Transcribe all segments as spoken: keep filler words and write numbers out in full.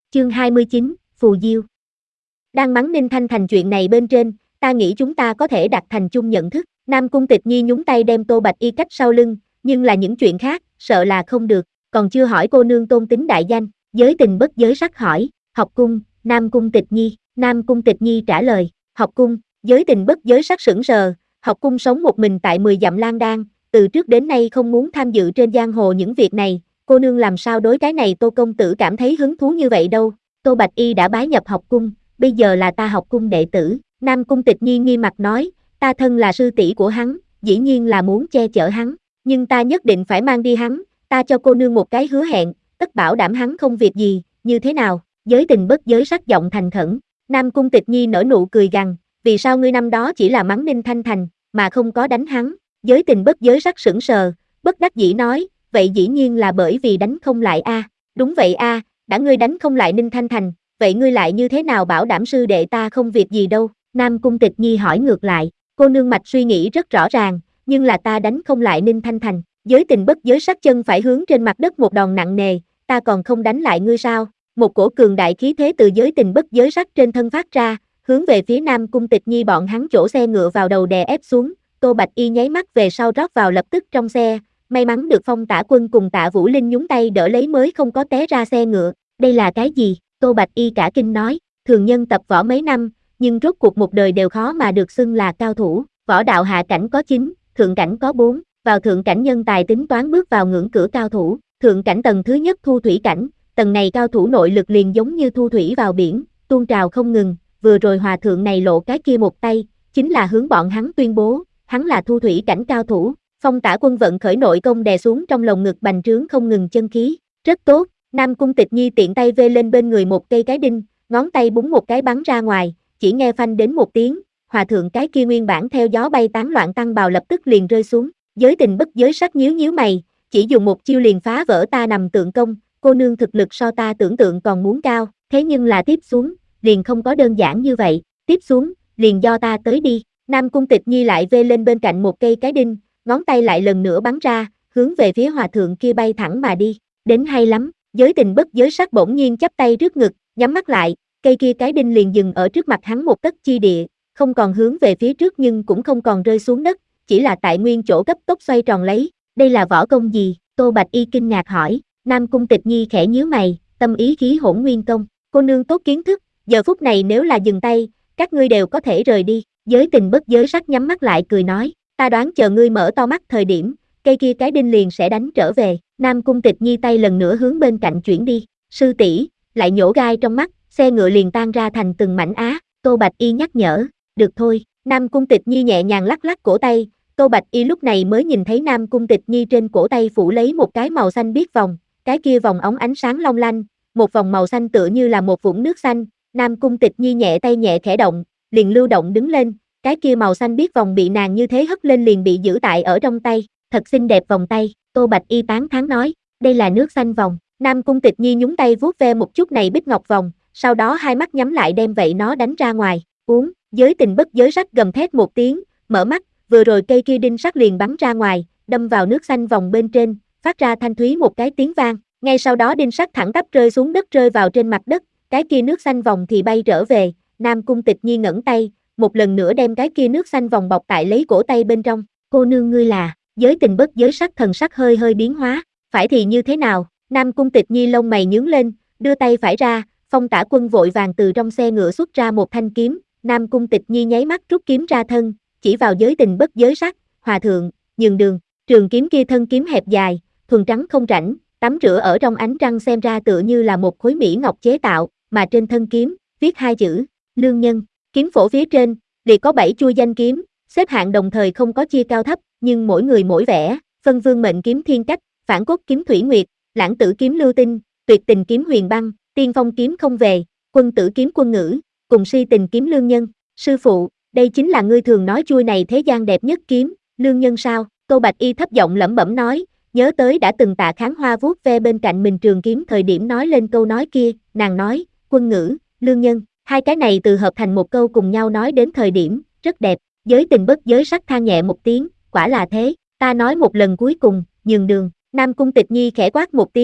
Chương hai mươi chín, Phù Diêu. Đang mắng Ninh Thanh Thành chuyện này bên trên, ta nghĩ chúng ta có thể đặt thành chung nhận thức. Nam Cung Tịch Nhi nhúng tay đem Tô Bạch Y cách sau lưng, nhưng là những chuyện khác, sợ là không được, còn chưa hỏi cô nương tôn tính đại danh, giới tình bất giới sắc hỏi, học cung, Nam Cung Tịch Nhi, Nam Cung Tịch Nhi trả lời, học cung, giới tình bất giới sắc sững sờ, học cung sống một mình tại mười dặm lang đan, từ trước đến nay không muốn tham dự trên giang hồ những việc này, cô nương làm sao đối cái này Tô công tử cảm thấy hứng thú như vậy đâu, Tô Bạch Y đã bái nhập học cung, bây giờ là ta học cung đệ tử, Nam Cung Tịch Nhi nghi mặt nói, ta thân là sư tỷ của hắn, dĩ nhiên là muốn che chở hắn, nhưng ta nhất định phải mang đi hắn, ta cho cô nương một cái hứa hẹn, tất bảo đảm hắn không việc gì, như thế nào, giới tình bất giới sắc giọng thành khẩn, Nam Cung Tịch Nhi nở nụ cười gằn, vì sao ngươi năm đó chỉ là mắng Ninh Thanh Thành, mà không có đánh hắn, giới tình bất giới sắc sững sờ, bất đắc dĩ nói, vậy dĩ nhiên là bởi vì đánh không lại a, đúng vậy a, đã ngươi đánh không lại Ninh Thanh Thành, vậy ngươi lại như thế nào bảo đảm sư đệ ta không việc gì đâu, Nam Cung Tịch Nhi hỏi ngược lại, cô nương mạch suy nghĩ rất rõ ràng, nhưng là ta đánh không lại Ninh Thanh Thành, giới tình bất giới sắc chân phải hướng trên mặt đất một đòn nặng nề, ta còn không đánh lại ngươi sao, một cổ cường đại khí thế từ giới tình bất giới sắc trên thân phát ra, hướng về phía Nam Cung Tịch Nhi bọn hắn chỗ xe ngựa vào đầu đè ép xuống, Tô Bạch Y nháy mắt về sau rót vào lập tức trong xe, may mắn được Phong Tả Quân cùng Tạ Vũ Linh nhúng tay đỡ lấy mới không có té ra xe ngựa, đây là cái gì, Tô Bạch Y cả kinh nói, thường nhân tập võ mấy năm, nhưng rốt cuộc một đời đều khó mà được xưng là cao thủ, võ đạo hạ cảnh có chín, thượng cảnh có bốn, vào thượng cảnh nhân tài tính toán bước vào ngưỡng cửa cao thủ, thượng cảnh tầng thứ nhất thu thủy cảnh, tầng này cao thủ nội lực liền giống như thu thủy vào biển, tuôn trào không ngừng, vừa rồi hòa thượng này lộ cái kia một tay, chính là hướng bọn hắn tuyên bố, hắn là thu thủy cảnh cao thủ, Phong Tả Quân vận khởi nội công đè xuống trong lồng ngực bành trướng không ngừng chân khí, rất tốt, Nam Cung Tịch Nhi tiện tay vê lên bên người một cây cái đinh, ngón tay búng một cái bắn ra ngoài, chỉ nghe phanh đến một tiếng, hòa thượng cái kia nguyên bản theo gió bay tán loạn tăng bào lập tức liền rơi xuống, giới tình bất giới sắc nhíu nhíu mày, chỉ dùng một chiêu liền phá vỡ ta nằm tượng công, cô nương thực lực so ta tưởng tượng còn muốn cao, thế nhưng là tiếp xuống, liền không có đơn giản như vậy, tiếp xuống, liền do ta tới đi, Nam Cung Tịch Nhi lại vê lên bên cạnh một cây cái đinh, ngón tay lại lần nữa bắn ra, hướng về phía hòa thượng kia bay thẳng mà đi, đến hay lắm, giới tình bất giới sắc bỗng nhiên chắp tay trước ngực, nhắm mắt lại, cây kia cái đinh liền dừng ở trước mặt hắn một tấc chi địa, không còn hướng về phía trước nhưng cũng không còn rơi xuống đất, chỉ là tại nguyên chỗ cấp tốc xoay tròn lấy, đây là võ công gì, Tô Bạch Y kinh ngạc hỏi, Nam Cung Tịch Nhi khẽ nhíu mày, tâm ý khí hỗn nguyên công, cô nương tốt kiến thức, giờ phút này nếu là dừng tay, các ngươi đều có thể rời đi, giới tình bất giới sắc nhắm mắt lại cười nói, ta đoán chờ ngươi mở to mắt thời điểm, cây kia cái đinh liền sẽ đánh trở về, Nam Cung Tịch Nhi tay lần nữa hướng bên cạnh chuyển đi, sư tỷ lại nhổ gai trong mắt, xe ngựa liền tan ra thành từng mảnh á, Tô Bạch Y nhắc nhở, được thôi, Nam Cung Tịch Nhi nhẹ nhàng lắc lắc cổ tay, Tô Bạch Y lúc này mới nhìn thấy Nam Cung Tịch Nhi trên cổ tay phủ lấy một cái màu xanh biếc vòng, cái kia vòng óng ánh sáng long lanh, một vòng màu xanh tựa như là một vũng nước xanh, Nam Cung Tịch Nhi nhẹ tay nhẹ khẽ động, liền lưu động đứng lên, cái kia màu xanh biếc vòng bị nàng như thế hất lên liền bị giữ tại ở trong tay, thật xinh đẹp vòng tay, Tô Bạch Y tán thán nói, đây là nước xanh vòng, Nam Cung Tịch Nhi nhúng tay vuốt ve một chút này bích ngọc vòng, sau đó hai mắt nhắm lại đem vậy nó đánh ra ngoài, uống, giới tình bất giới sắc gầm thét một tiếng, mở mắt, vừa rồi cây kia đinh sắt liền bắn ra ngoài, đâm vào nước xanh vòng bên trên, phát ra thanh thúy một cái tiếng vang, ngay sau đó đinh sắt thẳng tắp rơi xuống đất rơi vào trên mặt đất, cái kia nước xanh vòng thì bay trở về, Nam Cung Tịch Nhi ngẩng tay, một lần nữa đem cái kia nước xanh vòng bọc tại lấy cổ tay bên trong, cô nương ngươi là, giới tình bất giới sắc thần sắc hơi hơi biến hóa, phải thì như thế nào, Nam Cung Tịch Nhi lông mày nhướng lên, đưa tay phải ra, Phong Tả Quân vội vàng từ trong xe ngựa xuất ra một thanh kiếm, Nam Cung Tịch Nhi nháy mắt rút kiếm ra thân, chỉ vào giới tình bất giới sắc, hòa thượng, nhường đường, trường kiếm kia thân kiếm hẹp dài, thuần trắng không rãnh, tắm rửa ở trong ánh trăng xem ra tựa như là một khối mỹ ngọc chế tạo, mà trên thân kiếm, viết hai chữ, lương nhân, kiếm phổ phía trên, liệt có bảy chuôi danh kiếm, xếp hạng đồng thời không có chia cao thấp, nhưng mỗi người mỗi vẻ, phân vương mệnh kiếm thiên cách, phản cốt kiếm thủy nguyệt, lãng tử kiếm lưu tinh, tuyệt tình kiếm huyền băng, tiên phong kiếm không về, quân tử kiếm quân ngữ, cùng si tình kiếm lương nhân, sư phụ, đây chính là ngươi thường nói chuôi này thế gian đẹp nhất kiếm, lương nhân sao, Tô Bạch Y thấp giọng lẩm bẩm nói, nhớ tới đã từng Tạ Kháng Hoa vuốt ve bên cạnh mình trường kiếm thời điểm nói lên câu nói kia, nàng nói, quân ngữ, lương nhân, hai cái này từ hợp thành một câu cùng nhau nói đến thời điểm, rất đẹp, giới tình bất giới sắc than nhẹ một tiếng, quả là thế, ta nói một lần cuối cùng, nhường đường, Nam Cung Tịch Nhi khẽ quát một tiếng,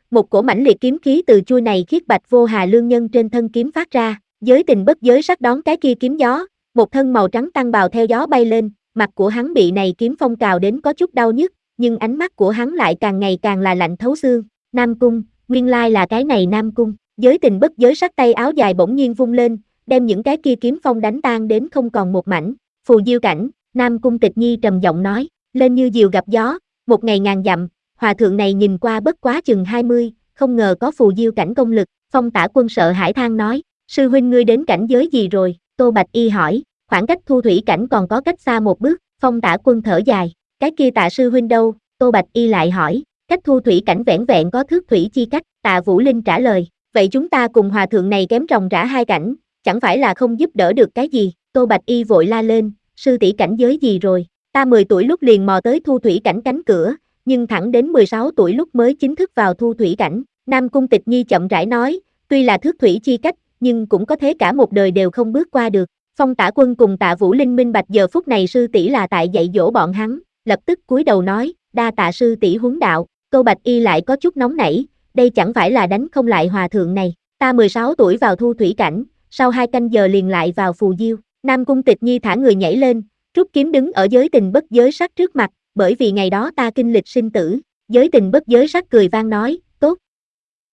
một cổ mãnh liệt kiếm khí từ chuôi này khiết bạch vô hà lương nhân trên thân kiếm phát ra, giới tình bất giới sắc đón cái kia kiếm gió, một thân màu trắng tăng bào theo gió bay lên, mặt của hắn bị này kiếm phong cào đến có chút đau nhức, nhưng ánh mắt của hắn lại càng ngày càng là lạnh thấu xương. Nam Cung, nguyên lai là cái này Nam Cung. Giới tình bất giới sắc tay áo dài bỗng nhiên vung lên, đem những cái kia kiếm phong đánh tan đến không còn một mảnh. Phù diêu cảnh, Nam Cung Tịch Nhi trầm giọng nói, lên như diều gặp gió, một ngày ngàn dặm, hòa thượng này nhìn qua bất quá chừng hai mươi, không ngờ có phù diêu cảnh công lực. Phong Tả Quân sợ hãi than nói, sư huynh ngươi đến cảnh giới gì rồi? Tô Bạch Y hỏi, khoảng cách thu thủy cảnh còn có cách xa một bước. Phong Tả Quân thở dài, cái kia Tạ sư huynh đâu? Tô Bạch Y lại hỏi, cách thu thủy cảnh vẻn vẹn có thước thủy chi cách. Tạ Vũ Linh trả lời, vậy chúng ta cùng hòa thượng này kém ròng rã hai cảnh, chẳng phải là không giúp đỡ được cái gì? Tô Bạch Y vội la lên, sư tỷ cảnh giới gì rồi? Ta mười tuổi lúc liền mò tới thu thủy cảnh cánh cửa, nhưng thẳng đến mười sáu tuổi lúc mới chính thức vào thu thủy cảnh. Nam Cung Tịch Nhi chậm rãi nói, tuy là thước thủy chi cách, nhưng cũng có thế cả một đời đều không bước qua được. Phong Tả Quân cùng Tạ Vũ Linh minh bạch giờ phút này sư tỷ là tại dạy dỗ bọn hắn, lập tức cúi đầu nói, đa tạ sư tỷ huấn đạo. Tô Bạch Y lại có chút nóng nảy, đây chẳng phải là đánh không lại hòa thượng này. Ta mười sáu tuổi vào thu thủy cảnh, sau hai canh giờ liền lại vào phù diêu. Nam Cung Tịch Nhi thả người nhảy lên, rút kiếm đứng ở giới tình bất giới sắc trước mặt, bởi vì ngày đó ta kinh lịch sinh tử. Giới tình bất giới sắc cười vang nói,